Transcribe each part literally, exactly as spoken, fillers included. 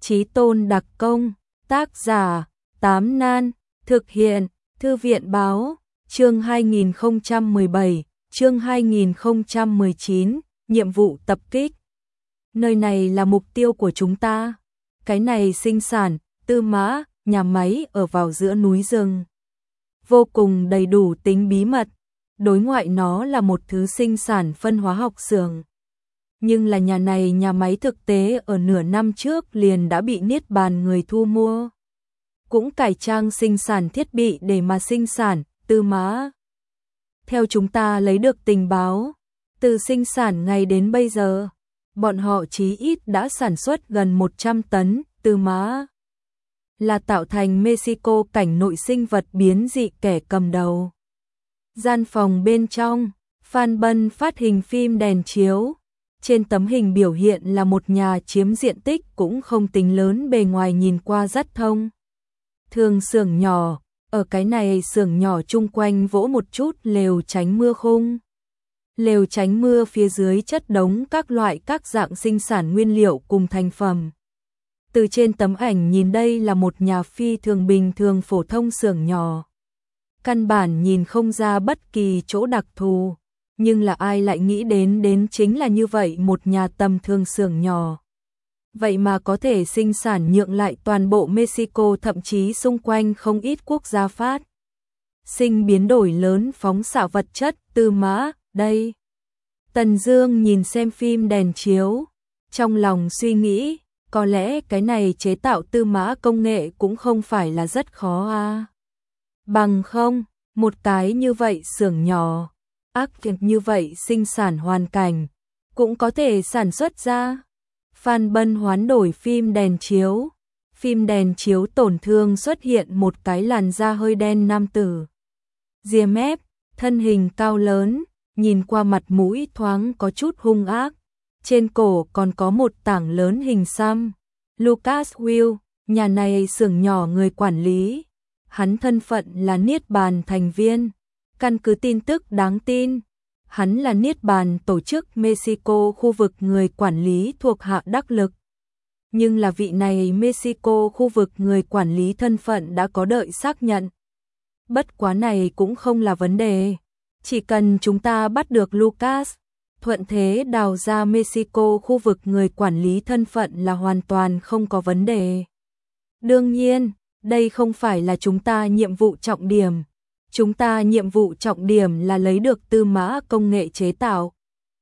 Chí Tôn đặc công, tác giả, Tám Nan, thực hiện, Thư viện báo, chương hai nghìn không trăm mười bảy, chương hai nghìn không trăm mười chín, nhiệm vụ tập kích. Nơi này là mục tiêu của chúng ta. Cái này sinh sản, Tư Mã, nhà máy ở vào giữa núi rừng. Vô cùng đầy đủ tính bí mật. Đối ngoại nó là một thứ sinh sản phân hóa học xưởng. Nhưng là nhà này nhà máy thực tế ở nửa năm trước liền đã bị Niết Bàn người thu mua. Cũng cải trang sinh sản thiết bị để mà sinh sản, Tư Mã. Theo chúng ta lấy được tình báo, từ sinh sản ngày đến bây giờ, bọn họ chí ít đã sản xuất gần một trăm tấn, Tư Mã là tạo thành Mexico cảnh nội sinh vật biến dị kẻ cầm đầu. Gian phòng bên trong, Phan Bân phát hình phim đèn chiếu. Trên tấm hình biểu hiện là một nhà chiếm diện tích cũng không tính lớn, bề ngoài nhìn qua rất thông thường xưởng nhỏ, ở cái này xưởng nhỏ chung quanh vỗ một chút lều tránh mưa khung. Lều tránh mưa phía dưới chất đống các loại các dạng sinh sản nguyên liệu cùng thành phẩm. Từ trên tấm ảnh nhìn đây là một nhà phi thường bình thường phổ thông xưởng nhỏ. Căn bản nhìn không ra bất kỳ chỗ đặc thù, nhưng là ai lại nghĩ đến đến chính là như vậy một nhà tầm thường xưởng nhỏ. Vậy mà có thể sinh sản nhượng lại toàn bộ Mexico, thậm chí xung quanh không ít quốc gia phát sinh biến đổi lớn phóng xạ vật chất, Tư Mã, đây. Tần Dương nhìn xem phim đèn chiếu, trong lòng suy nghĩ, có lẽ cái này chế tạo Tư Mã công nghệ cũng không phải là rất khó à. Bằng không, một cái như vậy xưởng nhỏ, ác như vậy sinh sản hoàn cảnh, cũng có thể sản xuất ra. Phan Bân hoán đổi phim đèn chiếu. Phim đèn chiếu tổn thương xuất hiện một cái làn da hơi đen nam tử. Ria mép, thân hình cao lớn, nhìn qua mặt mũi thoáng có chút hung ác. Trên cổ còn có một tảng lớn hình xăm. Lucas Will, nhà này xưởng nhỏ người quản lý. Hắn thân phận là Niết Bàn thành viên. Căn cứ tin tức đáng tin, hắn là Niết Bàn tổ chức Mexico khu vực người quản lý thuộc hạ đắc lực. Nhưng là vị này Mexico khu vực người quản lý thân phận đã có đợi xác nhận. Bất quá này cũng không là vấn đề. Chỉ cần chúng ta bắt được Lucas, thuận thế đào ra Mexico khu vực người quản lý thân phận là hoàn toàn không có vấn đề. Đương nhiên, đây không phải là chúng ta nhiệm vụ trọng điểm. Chúng ta nhiệm vụ trọng điểm là lấy được Tư Mã công nghệ chế tạo.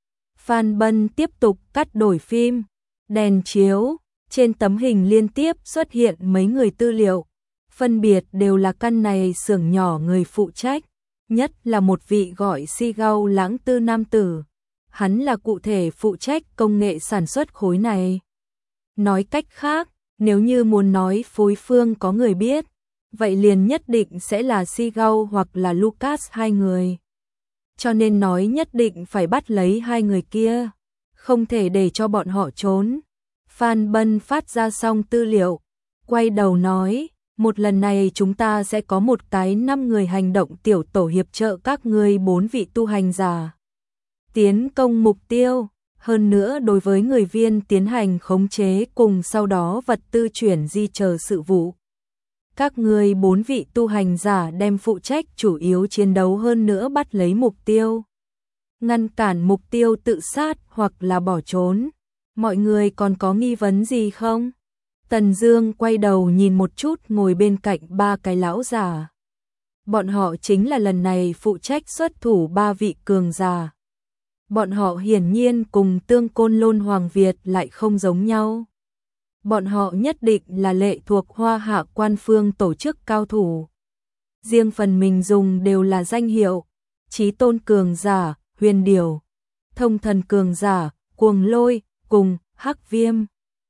Phan Bân tiếp tục cắt đổi phim, đèn chiếu, trên tấm hình liên tiếp xuất hiện mấy người tư liệu, phân biệt đều là căn này xưởng nhỏ người phụ trách, nhất là một vị gọi Si Gao Lãng Tư nam tử. Hắn là cụ thể phụ trách công nghệ sản xuất khối này. Nói cách khác, nếu như muốn nói phối phương có người biết, vậy liền nhất định sẽ là Si Gao hoặc là Lucas hai người. Cho nên nói nhất định phải bắt lấy hai người kia, không thể để cho bọn họ trốn. Phan Bân phát ra xong tư liệu, quay đầu nói, một lần này chúng ta sẽ có một cái năm người hành động tiểu tổ hiệp trợ các ngươi bốn vị tu hành giả tiến công mục tiêu, hơn nữa đối với người viên tiến hành khống chế cùng sau đó vật tư chuyển di chờ sự vụ. Các người bốn vị tu hành giả đem phụ trách chủ yếu chiến đấu, hơn nữa bắt lấy mục tiêu, ngăn cản mục tiêu tự sát hoặc là bỏ trốn. Mọi người còn có nghi vấn gì không? Tần Dương quay đầu nhìn một chút ngồi bên cạnh ba cái lão già. Bọn họ chính là lần này phụ trách xuất thủ ba vị cường giả. Bọn họ hiển nhiên cùng Tương Côn Lôn Hoàng Việt lại không giống nhau. Bọn họ nhất định là lệ thuộc Hoa Hạ quan phương tổ chức cao thủ. Riêng phần mình dùng đều là danh hiệu: Chí Tôn cường giả, Huyền Điểu; Thông Thần cường giả, Cuồng Lôi, cùng Hắc Viêm.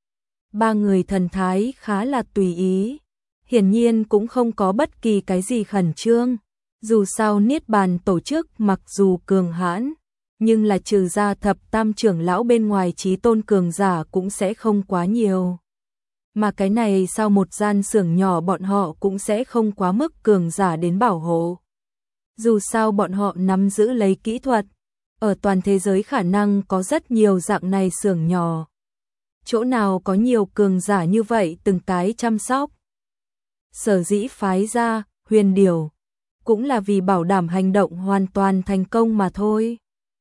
Ba người thần thái khá là tùy ý, hiển nhiên cũng không có bất kỳ cái gì khẩn trương. Dù sao Niết Bàn tổ chức mặc dù cường hãn, nhưng là trừ ra thập tam trưởng lão bên ngoài, Chí Tôn cường giả cũng sẽ không quá nhiều. Mà cái này sau một gian xưởng nhỏ bọn họ cũng sẽ không quá mức cường giả đến bảo hộ. Dù sao bọn họ nắm giữ lấy kỹ thuật, ở toàn thế giới khả năng có rất nhiều dạng này xưởng nhỏ. chỗ nào có nhiều cường giả như vậy từng cái chăm sóc. Sở dĩ phái ra Huyền Điểu cũng là vì bảo đảm hành động hoàn toàn thành công mà thôi.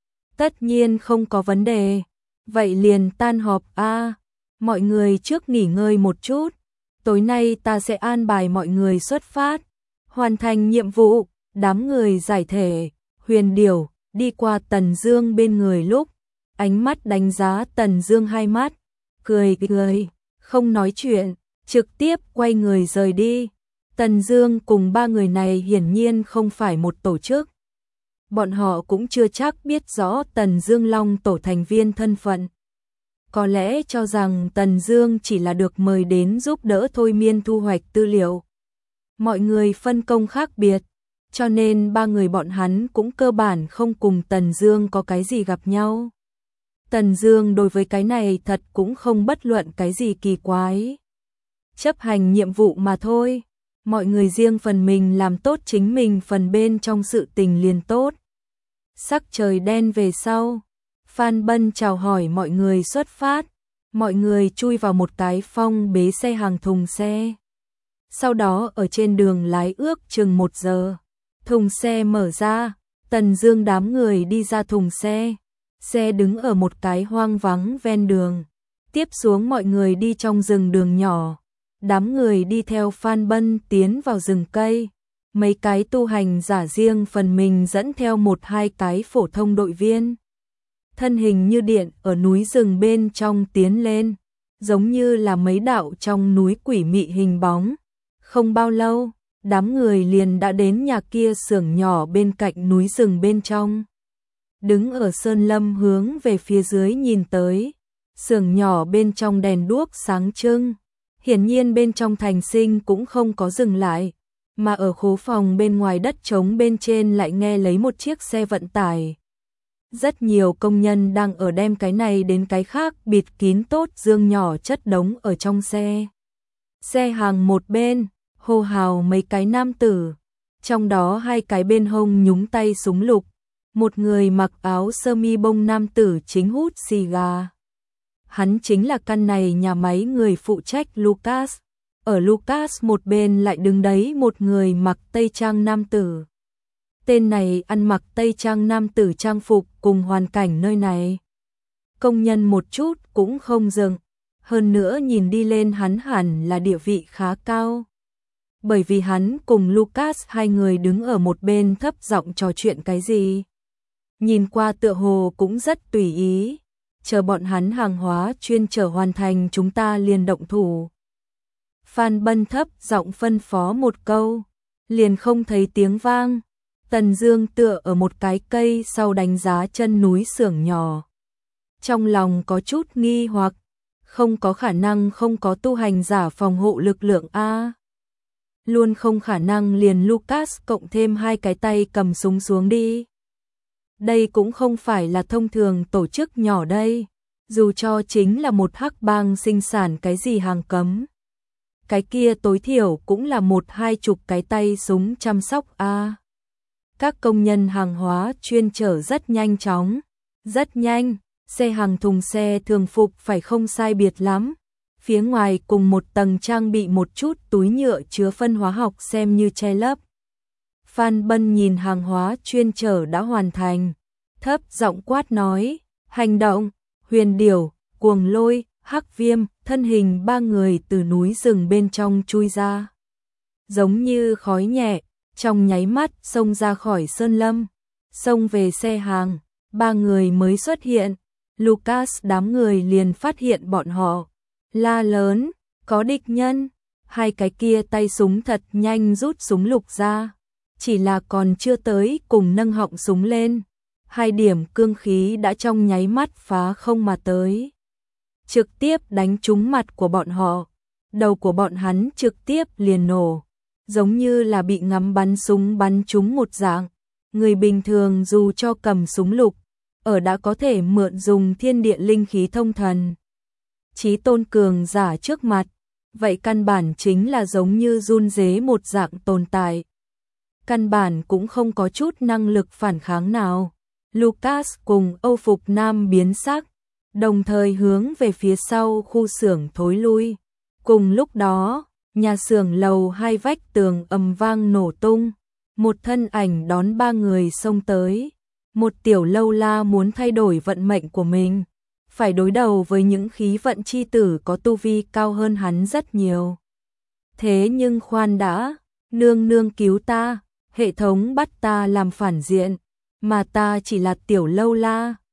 Tất nhiên không có vấn đề. Vậy liền tan họp a. Mọi người trước nghỉ ngơi một chút. Tối nay ta sẽ an bài mọi người xuất phát, hoàn thành nhiệm vụ. Đám người giải thể, Huyền Điểu đi qua Tần Dương bên người lúc, ánh mắt đánh giá Tần Dương hai mắt, cười cười, không nói chuyện, trực tiếp quay người rời đi. Tần Dương cùng ba người này hiển nhiên không phải một tổ chức. Bọn họ cũng chưa chắc biết rõ Tần Dương Long tổ thành viên thân phận. Có lẽ cho rằng Tần Dương chỉ là được mời đến giúp đỡ thôi miên thu hoạch tư liệu. Mọi người phân công khác biệt, cho nên ba người bọn hắn cũng cơ bản không cùng Tần Dương có cái gì gặp nhau. Tần Dương đối với cái này thật cũng không bất luận cái gì kỳ quái. Chấp hành nhiệm vụ mà thôi, mọi người riêng phần mình làm tốt chính mình phần bên trong sự tình liền tốt. Sắc trời đen về sau, Phan Bân chào hỏi mọi người xuất phát, mọi người chui vào một cái phong bế xe hàng thùng xe. Sau đó ở trên đường lái ước chừng một giờ, thùng xe mở ra, Tần Dương đám người đi ra thùng xe, xe đứng ở một cái hoang vắng ven đường. Tiếp xuống mọi người đi trong rừng đường nhỏ, đám người đi theo Phan Bân tiến vào rừng cây. Mấy cái tu hành giả riêng phần mình dẫn theo một hai cái phổ thông đội viên. Thân hình như điện ở núi rừng bên trong tiến lên, giống như là mấy đạo trong núi quỷ mị hình bóng. Không bao lâu, đám người liền đã đến nhà kia xưởng nhỏ bên cạnh núi rừng bên trong. Đứng ở sơn lâm hướng về phía dưới nhìn tới, xưởng nhỏ bên trong đèn đuốc sáng trưng. Hiển nhiên bên trong thành sinh cũng không có dừng lại, mà ở khố phòng bên ngoài đất trống bên trên lại nghe lấy một chiếc xe vận tải. Rất nhiều công nhân đang ở đem cái này đến cái khác bịt kín tốt dương nhỏ chất đống ở trong xe. Xe hàng một bên, hô hào mấy cái nam tử, trong đó hai cái bên hông nhúng tay súng lục, một người mặc áo sơ mi bông nam tử chính hút xì gà. Hắn chính là căn này nhà máy người phụ trách Lucas. Ở Lucas một bên lại đứng đấy một người mặc tây trang nam tử. Tên này ăn mặc tây trang nam tử trang phục cùng hoàn cảnh nơi này. Công nhân một chút cũng không dừng, hơn nữa nhìn đi lên hắn hẳn là địa vị khá cao. Bởi vì hắn cùng Lucas hai người đứng ở một bên thấp giọng trò chuyện cái gì. Nhìn qua tựa hồ cũng rất tùy ý, chờ bọn hắn hàng hóa chuyên chở hoàn thành chúng ta liền động thủ. Phan Bân thấp giọng phân phó một câu, liền không thấy tiếng vang. Tần Dương tựa ở một cái cây sau đánh giá chân núi xưởng nhỏ. Trong lòng có chút nghi hoặc, không có khả năng không có tu hành giả phòng hộ lực lượng a. Luôn không khả năng liền Lucas cộng thêm hai cái tay cầm súng xuống đi. Đây cũng không phải là thông thường tổ chức nhỏ đây, dù cho chính là một hắc bang sinh sản cái gì hàng cấm. Cái kia tối thiểu cũng là một hai chục cái tay súng chăm sóc a. Các công nhân hàng hóa chuyên chở rất nhanh chóng, rất nhanh, xe hàng thùng xe thường phục phải không sai biệt lắm. Phía ngoài cùng một tầng trang bị một chút túi nhựa chứa phân hóa học xem như che lấp. Phan Bân nhìn hàng hóa chuyên chở đã hoàn thành, thấp giọng quát nói, hành động. Huyền Điểu, Cuồng Lôi, Hắc Viêm, thân hình ba người từ núi rừng bên trong chui ra. Giống như khói nhẹ, trong nháy mắt xông ra khỏi sơn lâm, xông về xe hàng, ba người mới xuất hiện. Lucas đám người liền phát hiện bọn họ, la lớn, có địch nhân. Hai cái kia tay súng thật nhanh rút súng lục ra, chỉ là còn chưa tới cùng nâng họng súng lên, hai điểm cương khí đã trong nháy mắt phá không mà tới, trực tiếp đánh trúng mặt của bọn họ. Đầu của bọn hắn trực tiếp liền nổ, giống như là bị ngắm bắn súng bắn trúng một dạng. Người bình thường dù cho cầm súng lục, ở đã có thể mượn dùng thiên địa linh khí thông thần. Chí tôn cường giả trước mặt, vậy căn bản chính là giống như run rế một dạng tồn tại. Căn bản cũng không có chút năng lực phản kháng nào. Lucas cùng Âu Phục Nam biến sắc, đồng thời hướng về phía sau khu xưởng thối lui. Cùng lúc đó, nhà xưởng lầu hai vách tường ầm vang nổ tung, một thân ảnh đón ba người xông tới. Một tiểu lâu la muốn thay đổi vận mệnh của mình, phải đối đầu với những khí vận chi tử có tu vi cao hơn hắn rất nhiều. Thế nhưng khoan đã, nương nương cứu ta, hệ thống bắt ta làm phản diện, mà ta chỉ là tiểu lâu la,